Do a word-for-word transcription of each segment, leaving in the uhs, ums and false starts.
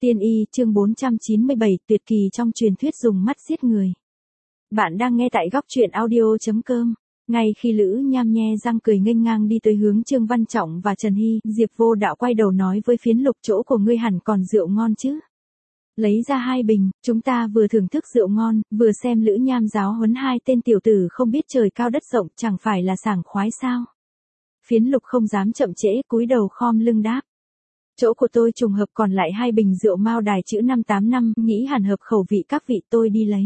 Tiên y chương bốn trăm chín mươi bảy tuyệt kỳ trong truyền thuyết dùng mắt giết người. Bạn đang nghe tại góc truyện audio.com. Ngay khi Lữ Nham nhe răng cười nghênh ngang đi tới hướng Trương Văn Trọng và Trần Hy, Diệp Vô Đạo quay đầu nói với Phiến Lục, chỗ của ngươi hẳn còn rượu ngon chứ. Lấy ra hai bình, chúng ta vừa thưởng thức rượu ngon, vừa xem Lữ Nham giáo huấn hai tên tiểu tử không biết trời cao đất rộng, chẳng phải là sảng khoái sao. Phiến Lục không dám chậm trễ, cúi đầu khom lưng đáp. Chỗ của tôi trùng hợp còn lại hai bình rượu Mao Đài chữ năm tám năm, nghĩ hẳn hợp khẩu vị các vị, tôi đi lấy.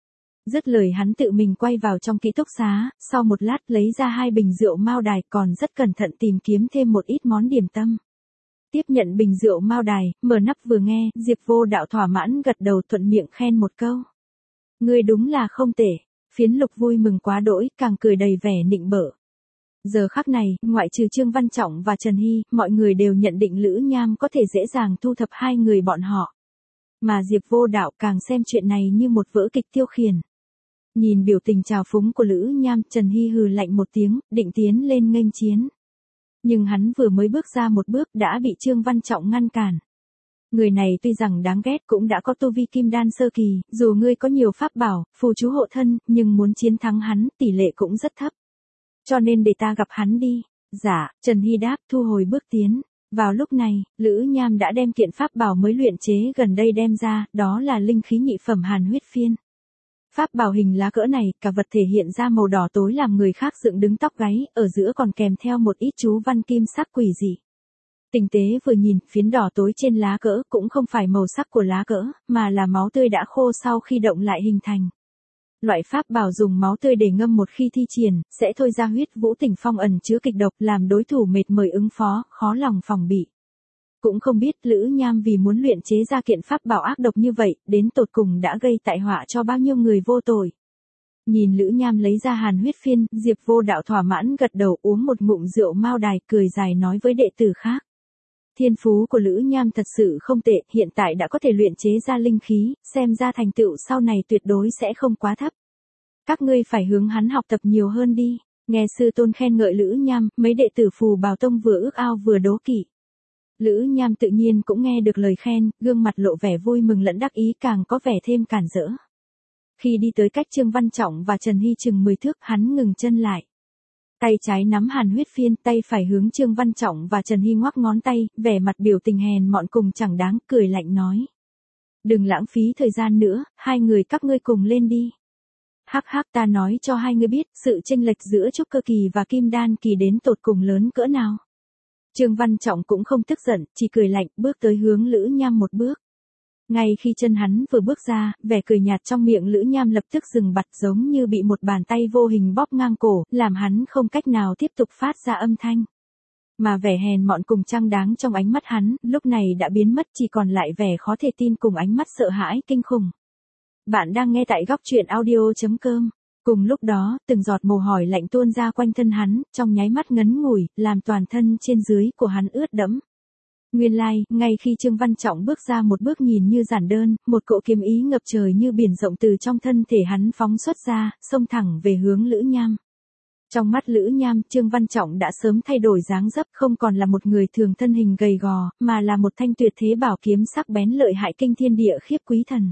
Dứt lời hắn tự mình quay vào trong ký túc xá, sau một lát lấy ra hai bình rượu Mao Đài, còn rất cẩn thận tìm kiếm thêm một ít món điểm tâm. Tiếp nhận bình rượu Mao Đài, mở nắp vừa nghe, Diệp Vô Đạo thỏa mãn gật đầu thuận miệng khen một câu. Ngươi đúng là không tệ. Phiến Lục vui mừng quá đỗi, càng cười đầy vẻ nịnh bợ. Giờ khắc này, ngoại trừ Trương Văn Trọng và Trần Hy, mọi người đều nhận định Lữ Nham có thể dễ dàng thu thập hai người bọn họ. Mà Diệp Vô Đạo càng xem chuyện này như một vở kịch tiêu khiển. Nhìn biểu tình trào phúng của Lữ Nham, Trần Hy hừ lạnh một tiếng, định tiến lên nghênh chiến. Nhưng hắn vừa mới bước ra một bước đã bị Trương Văn Trọng ngăn cản. Người này tuy rằng đáng ghét cũng đã có tu vi kim đan sơ kỳ, dù ngươi có nhiều pháp bảo, phù chú hộ thân, nhưng muốn chiến thắng hắn, tỷ lệ cũng rất thấp. Cho nên để ta gặp hắn đi. Dạ, Trần Hy đáp, thu hồi bước tiến. Vào lúc này, Lữ Nham đã đem kiện pháp bảo mới luyện chế gần đây đem ra, đó là linh khí nhị phẩm Hàn Huyết Phiên. Pháp bảo hình lá cỡ này, cả vật thể hiện ra màu đỏ tối làm người khác dựng đứng tóc gáy, ở giữa còn kèm theo một ít chú văn kim sắc quỷ dị. Tinh tế vừa nhìn, phiến đỏ tối trên lá cỡ cũng không phải màu sắc của lá cỡ, mà là máu tươi đã khô sau khi động lại hình thành. Loại pháp bảo dùng máu tươi để ngâm một khi thi triển, sẽ thôi ra huyết vũ tỉnh phong ẩn chứa kịch độc làm đối thủ mệt mỏi ứng phó, khó lòng phòng bị. Cũng không biết Lữ Nham vì muốn luyện chế ra kiện pháp bảo ác độc như vậy, đến tột cùng đã gây tai họa cho bao nhiêu người vô tội. Nhìn Lữ Nham lấy ra Hàn Huyết Phiên, Diệp Vô Đạo thỏa mãn gật đầu uống một ngụm rượu Mao Đài, cười dài nói với đệ tử khác. Thiên phú của Lữ Nham thật sự không tệ, hiện tại đã có thể luyện chế ra linh khí, xem ra thành tựu sau này tuyệt đối sẽ không quá thấp. Các ngươi phải hướng hắn học tập nhiều hơn đi. Nghe sư tôn khen ngợi Lữ Nham, mấy đệ tử Phù Bảo Tông vừa ước ao vừa đố kỵ. Lữ Nham tự nhiên cũng nghe được lời khen, gương mặt lộ vẻ vui mừng lẫn đắc ý, càng có vẻ thêm cản rỡ. Khi đi tới cách Trương Văn Trọng và Trần Hy chừng mười thước, hắn ngừng chân lại. Tay trái nắm Hàn Huyết Phiên, tay phải hướng Trương Văn Trọng và Trần Hy ngoắc ngón tay, vẻ mặt biểu tình hèn mọn cùng chẳng đáng, cười lạnh nói. Đừng lãng phí thời gian nữa, hai người các ngươi cùng lên đi. Hắc hắc, ta nói cho hai ngươi biết, sự chênh lệch giữa trúc cơ kỳ và kim đan kỳ đến tột cùng lớn cỡ nào. Trương Văn Trọng cũng không tức giận, chỉ cười lạnh, bước tới hướng Lữ Nham một bước. Ngay khi chân hắn vừa bước ra, vẻ cười nhạt trong miệng Lữ Nham lập tức dừng bặt, giống như bị một bàn tay vô hình bóp ngang cổ, làm hắn không cách nào tiếp tục phát ra âm thanh. Mà vẻ hèn mọn cùng trăng đáng trong ánh mắt hắn, lúc này đã biến mất, chỉ còn lại vẻ khó thể tin cùng ánh mắt sợ hãi kinh khủng. Bạn đang nghe tại góc truyện audio.com. Cùng lúc đó, từng giọt mồ hôi lạnh tuôn ra quanh thân hắn, trong nháy mắt ngấn ngủi, làm toàn thân trên dưới của hắn ướt đẫm. Nguyên lai, like, ngay khi Trương Văn Trọng bước ra một bước nhìn như giản đơn, một cỗ kiếm ý ngập trời như biển rộng từ trong thân thể hắn phóng xuất ra, xông thẳng về hướng Lữ Nham. Trong mắt Lữ Nham, Trương Văn Trọng đã sớm thay đổi dáng dấp, không còn là một người thường thân hình gầy gò, mà là một thanh tuyệt thế bảo kiếm sắc bén lợi hại kinh thiên địa khiếp quý thần.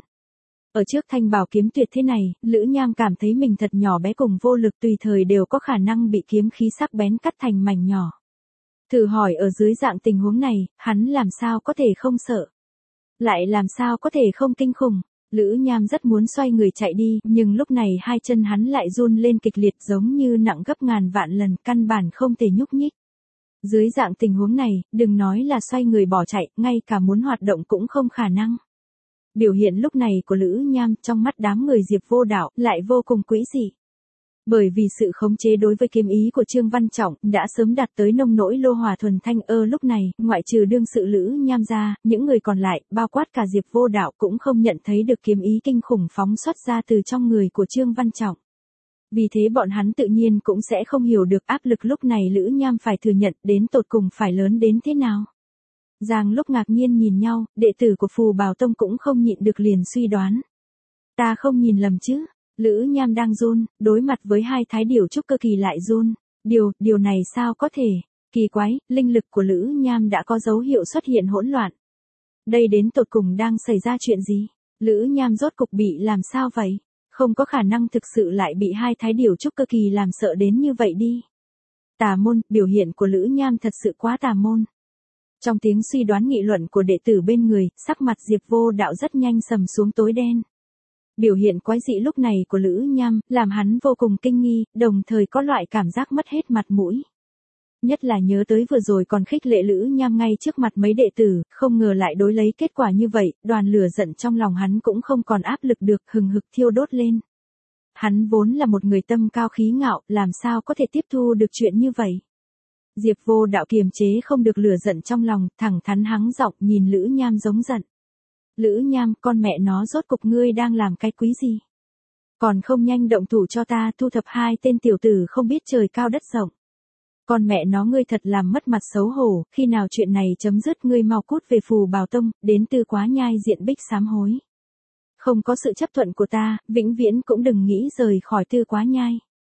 Ở trước thanh bảo kiếm tuyệt thế này, Lữ Nham cảm thấy mình thật nhỏ bé cùng vô lực, tùy thời đều có khả năng bị kiếm khí sắc bén cắt thành mảnh nhỏ. Thử hỏi ở dưới dạng tình huống này, hắn làm sao có thể không sợ? Lại làm sao có thể không kinh khủng? Lữ Nham rất muốn xoay người chạy đi, nhưng lúc này hai chân hắn lại run lên kịch liệt giống như nặng gấp ngàn vạn lần, căn bản không thể nhúc nhích. Dưới dạng tình huống này, đừng nói là xoay người bỏ chạy, ngay cả muốn hoạt động cũng không khả năng. Biểu hiện lúc này của Lữ Nham trong mắt đám người Diệp Vô Đạo lại vô cùng quỷ dị. Bởi vì sự khống chế đối với kiếm ý của Trương Văn Trọng đã sớm đạt tới nông nỗi lô hỏa thuần thanh ơ lúc này, ngoại trừ đương sự Lữ Nham ra, những người còn lại, bao quát cả Diệp Vô Đạo cũng không nhận thấy được kiếm ý kinh khủng phóng xuất ra từ trong người của Trương Văn Trọng. Vì thế bọn hắn tự nhiên cũng sẽ không hiểu được áp lực lúc này Lữ Nham phải thừa nhận đến tột cùng phải lớn đến thế nào. Giang lúc ngạc nhiên nhìn nhau, đệ tử của Phù Bảo Tông cũng không nhịn được liền suy đoán. Ta không nhìn lầm chứ? Lữ Nham đang run, đối mặt với hai thái điểu trúc cơ kỳ lại run. Điều, điều này sao có thể? Kỳ quái, linh lực của Lữ Nham đã có dấu hiệu xuất hiện hỗn loạn. Đây đến tột cùng đang xảy ra chuyện gì? Lữ Nham rốt cục bị làm sao vậy? Không có khả năng thực sự lại bị hai thái điểu trúc cơ kỳ làm sợ đến như vậy đi. Tà môn, biểu hiện của Lữ Nham thật sự quá tà môn. Trong tiếng suy đoán nghị luận của đệ tử bên người, sắc mặt Diệp Vô Đạo rất nhanh sầm xuống tối đen. Biểu hiện quái dị lúc này của Lữ Nham, làm hắn vô cùng kinh nghi, đồng thời có loại cảm giác mất hết mặt mũi. Nhất là nhớ tới vừa rồi còn khích lệ Lữ Nham ngay trước mặt mấy đệ tử, không ngờ lại đối lấy kết quả như vậy, đoàn lửa giận trong lòng hắn cũng không còn áp lực được, hừng hực thiêu đốt lên. Hắn vốn là một người tâm cao khí ngạo, làm sao có thể tiếp thu được chuyện như vậy. Diệp Vô Đạo kiềm chế không được lửa giận trong lòng, thẳng thắn hắng giọng nhìn Lữ Nham giống giận. Lữ Nham, con mẹ nó rốt cục ngươi đang làm cái quý gì? Còn không nhanh động thủ cho ta thu thập hai tên tiểu tử không biết trời cao đất rộng. Con mẹ nó ngươi thật làm mất mặt xấu hổ, khi nào chuyện này chấm dứt ngươi mau cút về Phù Bảo Tông, đến Tư Quá Nhai diện bích sám hối. Không có sự chấp thuận của ta, vĩnh viễn cũng đừng nghĩ rời khỏi Tư Quá Nhai.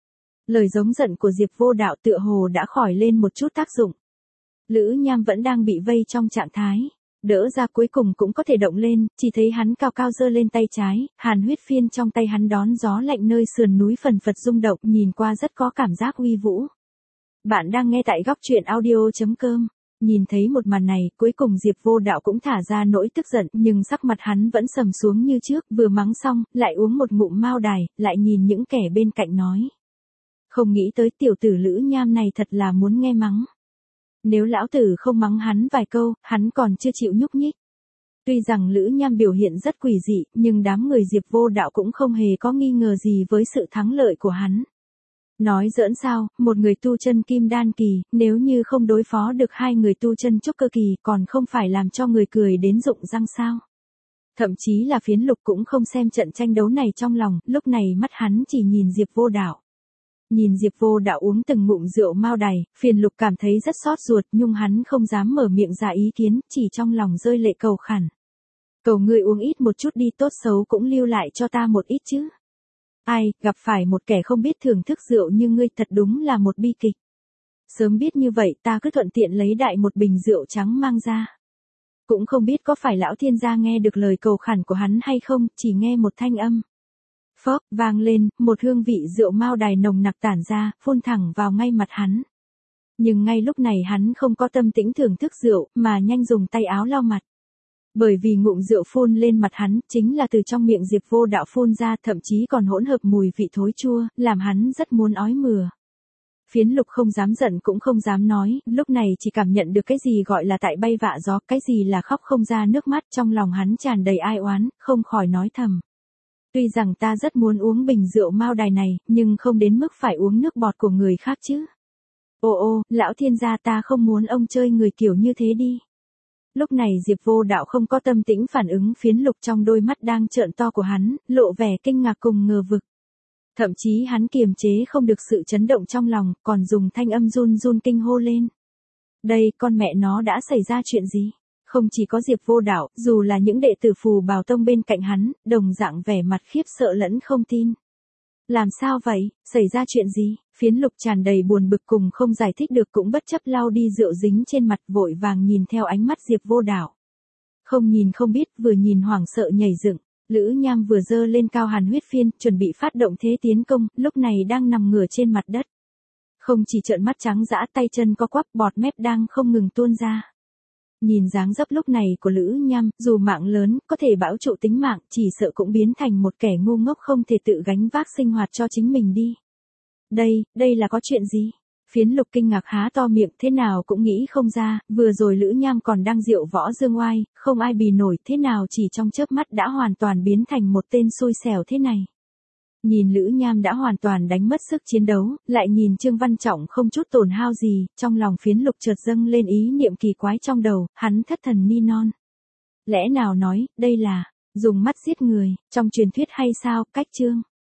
Lời giống giận của Diệp Vô Đạo tựa hồ đã khỏi lên một chút tác dụng. Lữ Nham vẫn đang bị vây trong trạng thái. Đỡ ra cuối cùng cũng có thể động lên, chỉ thấy hắn cao cao giơ lên tay trái, hàn huyết phiên trong tay hắn đón gió lạnh nơi sườn núi phần phật rung động, nhìn qua rất có cảm giác uy vũ. Bạn đang nghe tại góc truyện audio chấm com. Nhìn thấy một màn này, cuối cùng Diệp Vô Đạo cũng thả ra nỗi tức giận, nhưng sắc mặt hắn vẫn sầm xuống như trước, vừa mắng xong, lại uống một ngụm mao đài, lại nhìn những kẻ bên cạnh nói. Không nghĩ tới tiểu tử Lữ Nham này thật là muốn nghe mắng. Nếu lão tử không mắng hắn vài câu, hắn còn chưa chịu nhúc nhích. Tuy rằng Lữ Nham biểu hiện rất quỷ dị, nhưng đám người Diệp Vô Đạo cũng không hề có nghi ngờ gì với sự thắng lợi của hắn. Nói giỡn sao, một người tu chân kim đan kỳ, nếu như không đối phó được hai người tu chân trúc cơ kỳ, còn không phải làm cho người cười đến rụng răng sao. Thậm chí là Phiến Lục cũng không xem trận tranh đấu này trong lòng, lúc này mắt hắn chỉ nhìn Diệp Vô Đạo. Nhìn Diệp Vô Đạo uống từng ngụm rượu mao đài, Phiền Lục cảm thấy rất xót ruột, nhưng hắn không dám mở miệng ra ý kiến, chỉ trong lòng rơi lệ cầu khẩn. Cầu ngươi uống ít một chút đi, tốt xấu cũng lưu lại cho ta một ít chứ. Ai, gặp phải một kẻ không biết thưởng thức rượu như ngươi thật đúng là một bi kịch. Sớm biết như vậy ta cứ thuận tiện lấy đại một bình rượu trắng mang ra. Cũng không biết có phải lão thiên gia nghe được lời cầu khẩn của hắn hay không, chỉ nghe một thanh âm. Phốc, vang lên, một hương vị rượu mao đài nồng nặc tản ra, phun thẳng vào ngay mặt hắn. Nhưng ngay lúc này hắn không có tâm tĩnh thưởng thức rượu, mà nhanh dùng tay áo lau mặt. Bởi vì ngụm rượu phun lên mặt hắn, chính là từ trong miệng Diệp Vô Đạo phun ra, thậm chí còn hỗn hợp mùi vị thối chua, làm hắn rất muốn ói mửa. Phiến Lục không dám giận cũng không dám nói, lúc này chỉ cảm nhận được cái gì gọi là tại bay vạ gió, cái gì là khóc không ra nước mắt, trong lòng hắn tràn đầy ai oán, không khỏi nói thầm. Tuy rằng ta rất muốn uống bình rượu mao đài này, nhưng không đến mức phải uống nước bọt của người khác chứ. Ô ô, lão thiên gia, ta không muốn ông chơi người kiểu như thế đi. Lúc này Diệp Vô Đạo không có tâm tĩnh phản ứng Phiến Lục trong đôi mắt đang trợn to của hắn, lộ vẻ kinh ngạc cùng ngờ vực. Thậm chí hắn kiềm chế không được sự chấn động trong lòng, còn dùng thanh âm run run kinh hô lên. Đây, con mẹ nó đã xảy ra chuyện gì? Không chỉ có Diệp Vô Đạo, dù là những đệ tử Phù Bảo Tông bên cạnh hắn, đồng dạng vẻ mặt khiếp sợ lẫn không tin. Làm sao vậy, xảy ra chuyện gì? Phiến Lục tràn đầy buồn bực cùng không giải thích được cũng bất chấp lau đi rượu dính trên mặt, vội vàng nhìn theo ánh mắt Diệp Vô Đạo. Không nhìn không biết, vừa nhìn hoảng sợ nhảy dựng. Lữ Nham vừa giơ lên cao hàn huyết phiên, chuẩn bị phát động thế tiến công, lúc này đang nằm ngửa trên mặt đất. Không chỉ trợn mắt trắng dã, tay chân co quắp, bọt mép đang không ngừng tuôn ra. Nhìn dáng dấp lúc này của Lữ Nham, dù mạng lớn, có thể bảo trụ tính mạng, chỉ sợ cũng biến thành một kẻ ngu ngốc không thể tự gánh vác sinh hoạt cho chính mình đi. Đây, đây là có chuyện gì? Phiến Lục kinh ngạc há to miệng, thế nào cũng nghĩ không ra, vừa rồi Lữ Nham còn đang diệu võ dương oai, không ai bì nổi, thế nào chỉ trong chớp mắt đã hoàn toàn biến thành một tên xui xẻo thế này. Nhìn Lữ Nham đã hoàn toàn đánh mất sức chiến đấu, lại nhìn Trương Văn Trọng không chút tổn hao gì, trong lòng Phiến Lục chợt dâng lên ý niệm kỳ quái trong đầu, hắn thất thần ni non. Lẽ nào nói, đây là dùng mắt giết người, trong truyền thuyết hay sao? Cách chương